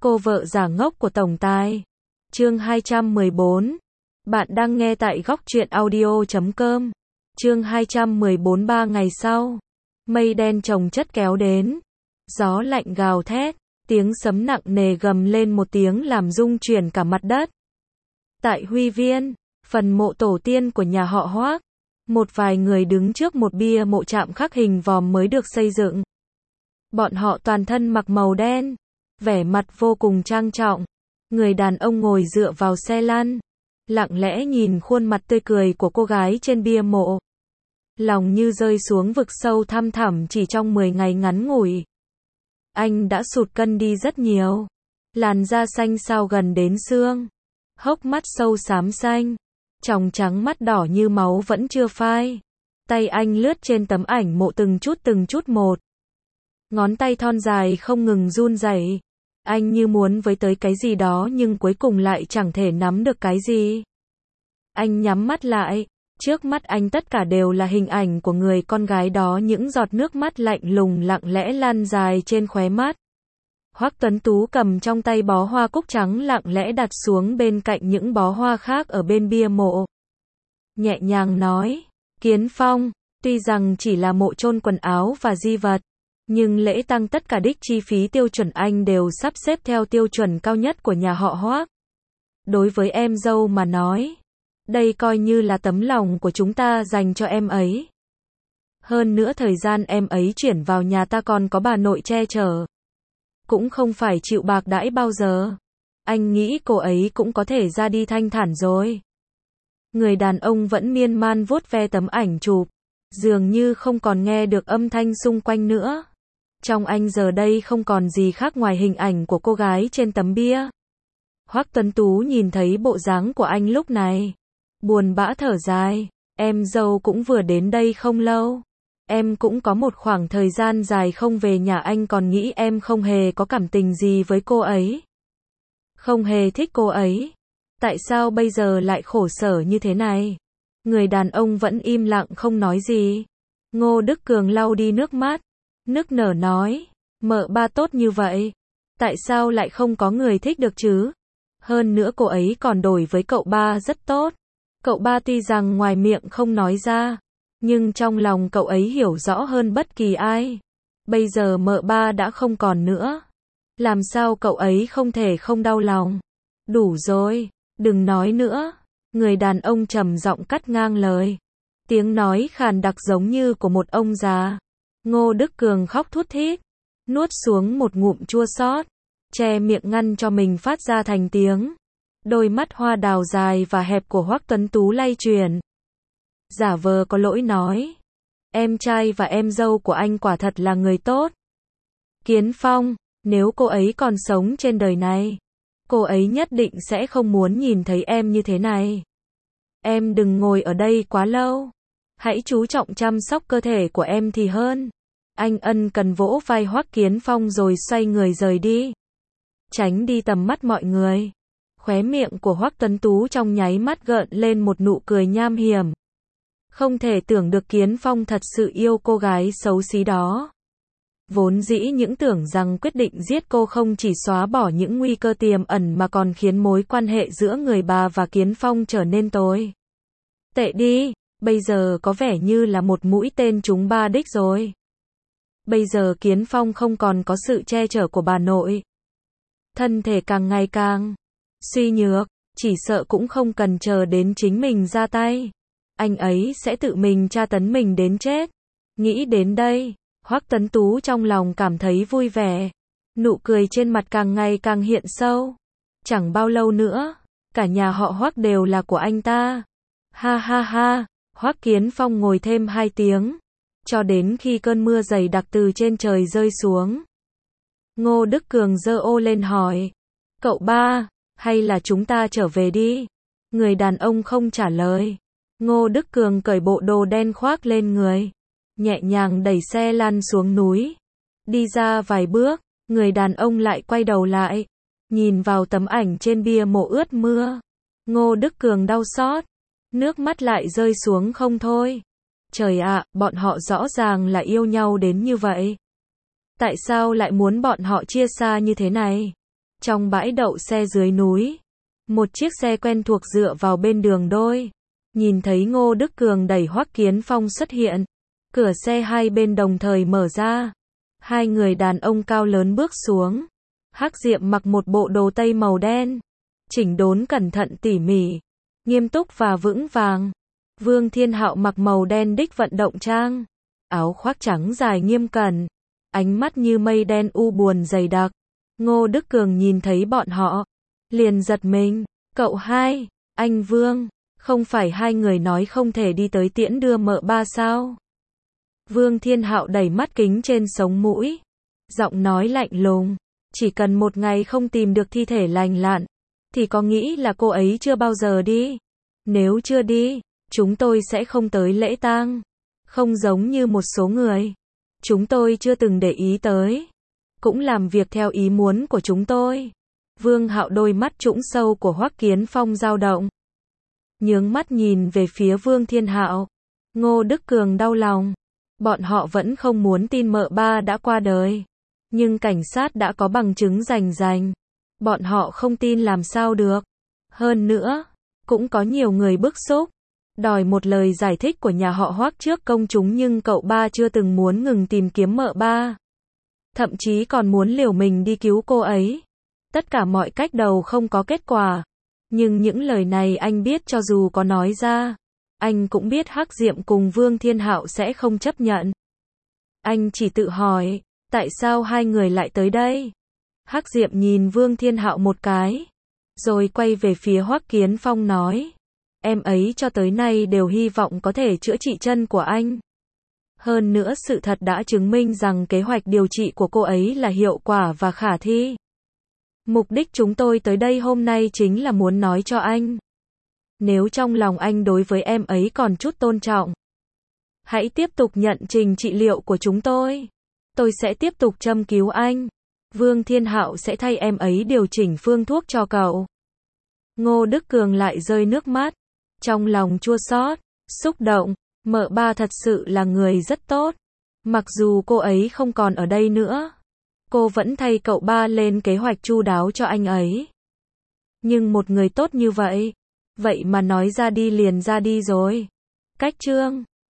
Cô vợ giả ngốc của tổng tài. Chương 214. Bạn đang nghe tại góc truyện audio.com. Chương 214. 3 ngày sau, mây đen chồng chất kéo đến. Gió lạnh gào thét, tiếng sấm nặng nề gầm lên một tiếng làm rung chuyển cả mặt đất. Tại Huy Viên, phần mộ tổ tiên của nhà họ Hoác, một vài người đứng trước một bia mộ chạm khắc hình vòm mới được xây dựng. Bọn họ toàn thân mặc màu đen, vẻ mặt vô cùng trang trọng. Người đàn ông ngồi dựa vào xe lăn, lặng lẽ nhìn khuôn mặt tươi cười của cô gái trên bia mộ. Lòng như rơi xuống vực sâu thăm thẳm chỉ trong 10 ngày ngắn ngủi. Anh đã sụt cân đi rất nhiều. Làn da xanh xao gần đến xương. Hốc mắt sâu xám xanh. Tròng trắng mắt đỏ như máu vẫn chưa phai. Tay anh lướt trên tấm ảnh mộ từng chút một. Ngón tay thon dài không ngừng run rẩy. Anh như muốn với tới cái gì đó nhưng cuối cùng lại chẳng thể nắm được cái gì. Anh nhắm mắt lại. Trước mắt anh tất cả đều là hình ảnh của người con gái đó, những giọt nước mắt lạnh lùng lặng lẽ lan dài trên khóe mắt. Hoắc Tuấn Tú cầm trong tay bó hoa cúc trắng lặng lẽ đặt xuống bên cạnh những bó hoa khác ở bên bia mộ. Nhẹ nhàng nói, Kiến Phong, tuy rằng chỉ là mộ chôn quần áo và di vật, nhưng lễ tang tất cả đích chi phí tiêu chuẩn anh đều sắp xếp theo tiêu chuẩn cao nhất của nhà họ Hoắc. Đối với em dâu mà nói, đây coi như là tấm lòng của chúng ta dành cho em ấy. Hơn nữa thời gian em ấy chuyển vào nhà ta còn có bà nội che chở. Cũng không phải chịu bạc đãi bao giờ. Anh nghĩ cô ấy cũng có thể ra đi thanh thản rồi. Người đàn ông vẫn miên man vuốt ve tấm ảnh chụp, dường như không còn nghe được âm thanh xung quanh nữa. Trong anh giờ đây không còn gì khác ngoài hình ảnh của cô gái trên tấm bia. Hoắc Tuấn Tú nhìn thấy bộ dáng của anh lúc này, buồn bã thở dài, em dâu cũng vừa đến đây không lâu. Em cũng có một khoảng thời gian dài không về nhà, anh còn nghĩ em không hề có cảm tình gì với cô ấy. Không hề thích cô ấy. Tại sao bây giờ lại khổ sở như thế này? Người đàn ông vẫn im lặng không nói gì. Ngô Đức Cường lau đi nước mắt, nức nở nói, mợ ba tốt như vậy, tại sao lại không có người thích được chứ? Hơn nữa cô ấy còn đổi với cậu ba rất tốt. Cậu ba tuy rằng ngoài miệng không nói ra, nhưng trong lòng cậu ấy hiểu rõ hơn bất kỳ ai. Bây giờ mợ ba đã không còn nữa. Làm sao cậu ấy không thể không đau lòng? Đủ rồi, đừng nói nữa. Người đàn ông trầm giọng cắt ngang lời. Tiếng nói khàn đặc giống như của một ông già. Ngô Đức Cường khóc thút thít, nuốt xuống một ngụm chua xót, che miệng ngăn cho mình phát ra thành tiếng. Đôi mắt hoa đào dài và hẹp của Hoắc Tuấn Tú lay chuyển. Giả vờ có lỗi nói, em trai và em dâu của anh quả thật là người tốt. Kiến Phong, nếu cô ấy còn sống trên đời này, cô ấy nhất định sẽ không muốn nhìn thấy em như thế này. Em đừng ngồi ở đây quá lâu. Hãy chú trọng chăm sóc cơ thể của em thì hơn. Anh ân cần vỗ vai Hoắc Kiến Phong rồi xoay người rời đi. Tránh đi tầm mắt mọi người. Khóe miệng của Hoắc Tuấn Tú trong nháy mắt gợn lên một nụ cười nham hiểm. Không thể tưởng được Kiến Phong thật sự yêu cô gái xấu xí đó. Vốn dĩ những tưởng rằng quyết định giết cô không chỉ xóa bỏ những nguy cơ tiềm ẩn mà còn khiến mối quan hệ giữa người bà và Kiến Phong trở nên tồi tệ đi. Bây giờ có vẻ như là một mũi tên trúng 3 đích rồi. Bây giờ Kiến Phong không còn có sự che chở của bà nội. Thân thể càng ngày càng suy nhược, chỉ sợ cũng không cần chờ đến chính mình ra tay. Anh ấy sẽ tự mình tra tấn mình đến chết. Nghĩ đến đây, Hoắc Tuấn Tú trong lòng cảm thấy vui vẻ. Nụ cười trên mặt càng ngày càng hiện sâu. Chẳng bao lâu nữa, cả nhà họ Hoắc đều là của anh ta. Ha ha ha, Hoắc Kiến Phong ngồi thêm 2 tiếng, cho đến khi cơn mưa dày đặc từ trên trời rơi xuống. Ngô Đức Cường giơ ô lên hỏi, cậu ba, hay là chúng ta trở về đi? Người đàn ông không trả lời. Ngô Đức Cường cởi bộ đồ đen khoác lên người, nhẹ nhàng đẩy xe lăn xuống núi. Đi ra vài bước, người đàn ông lại quay đầu lại, nhìn vào tấm ảnh trên bia mộ ướt mưa. Ngô Đức Cường đau xót, nước mắt lại rơi xuống không thôi. Trời ạ, bọn họ rõ ràng là yêu nhau đến như vậy. Tại sao lại muốn bọn họ chia xa như thế này? Trong bãi đậu xe dưới núi, một chiếc xe quen thuộc dựa vào bên đường đôi. Nhìn thấy Ngô Đức Cường đẩy Hoắc Kiến Phong xuất hiện. Cửa xe hai bên đồng thời mở ra. Hai người đàn ông cao lớn bước xuống. Hắc Diệm mặc một bộ đồ tây màu đen. Chỉnh đốn cẩn thận tỉ mỉ. Nghiêm túc và vững vàng. Vương Thiên Hạo mặc màu đen đích vận động trang. Áo khoác trắng dài nghiêm cẩn. Ánh mắt như mây đen u buồn dày đặc. Ngô Đức Cường nhìn thấy bọn họ. Liền giật mình. Cậu hai, anh Vương, không phải hai người nói không thể đi tới tiễn đưa mợ ba sao? Vương Thiên Hạo đẩy mắt kính trên sống mũi. Giọng nói lạnh lùng. Chỉ cần một ngày không tìm được thi thể lành lặn, thì có nghĩ là cô ấy chưa bao giờ đi? Nếu chưa đi, chúng tôi sẽ không tới lễ tang. Không giống như một số người. Chúng tôi chưa từng để ý tới. Cũng làm việc theo ý muốn của chúng tôi. Vương Hạo đôi mắt trũng sâu của Hoắc Kiến Phong dao động. Nhướng mắt nhìn về phía Vương Thiên Hạo. Ngô Đức Cường đau lòng. Bọn họ vẫn không muốn tin mợ ba đã qua đời. Nhưng cảnh sát đã có bằng chứng rành rành. Bọn họ không tin làm sao được. Hơn nữa, cũng có nhiều người bức xúc. Đòi một lời giải thích của nhà họ Hoắc trước công chúng, nhưng cậu ba chưa từng muốn ngừng tìm kiếm mợ ba. Thậm chí còn muốn liều mình đi cứu cô ấy. Tất cả mọi cách đều không có kết quả. Nhưng những lời này anh biết cho dù có nói ra, anh cũng biết Hắc Diệm cùng Vương Thiên Hạo sẽ không chấp nhận. Anh chỉ tự hỏi, tại sao hai người lại tới đây? Hắc Diệm nhìn Vương Thiên Hạo một cái, rồi quay về phía Hoắc Kiến Phong nói, em ấy cho tới nay đều hy vọng có thể chữa trị chân của anh. Hơn nữa sự thật đã chứng minh rằng kế hoạch điều trị của cô ấy là hiệu quả và khả thi. Mục đích chúng tôi tới đây hôm nay chính là muốn nói cho anh. Nếu trong lòng anh đối với em ấy còn chút tôn trọng, hãy tiếp tục nhận trình trị liệu của chúng tôi. Tôi sẽ tiếp tục châm cứu anh. Vương Thiên Hạo sẽ thay em ấy điều chỉnh phương thuốc cho cậu. Ngô Đức Cường lại rơi nước mắt. Trong lòng chua xót, xúc động. Mợ ba thật sự là người rất tốt. Mặc dù cô ấy không còn ở đây nữa, cô vẫn thay cậu ba lên kế hoạch chu đáo cho anh ấy. Nhưng một người tốt như vậy, vậy mà nói ra đi liền ra đi rồi. Cách chương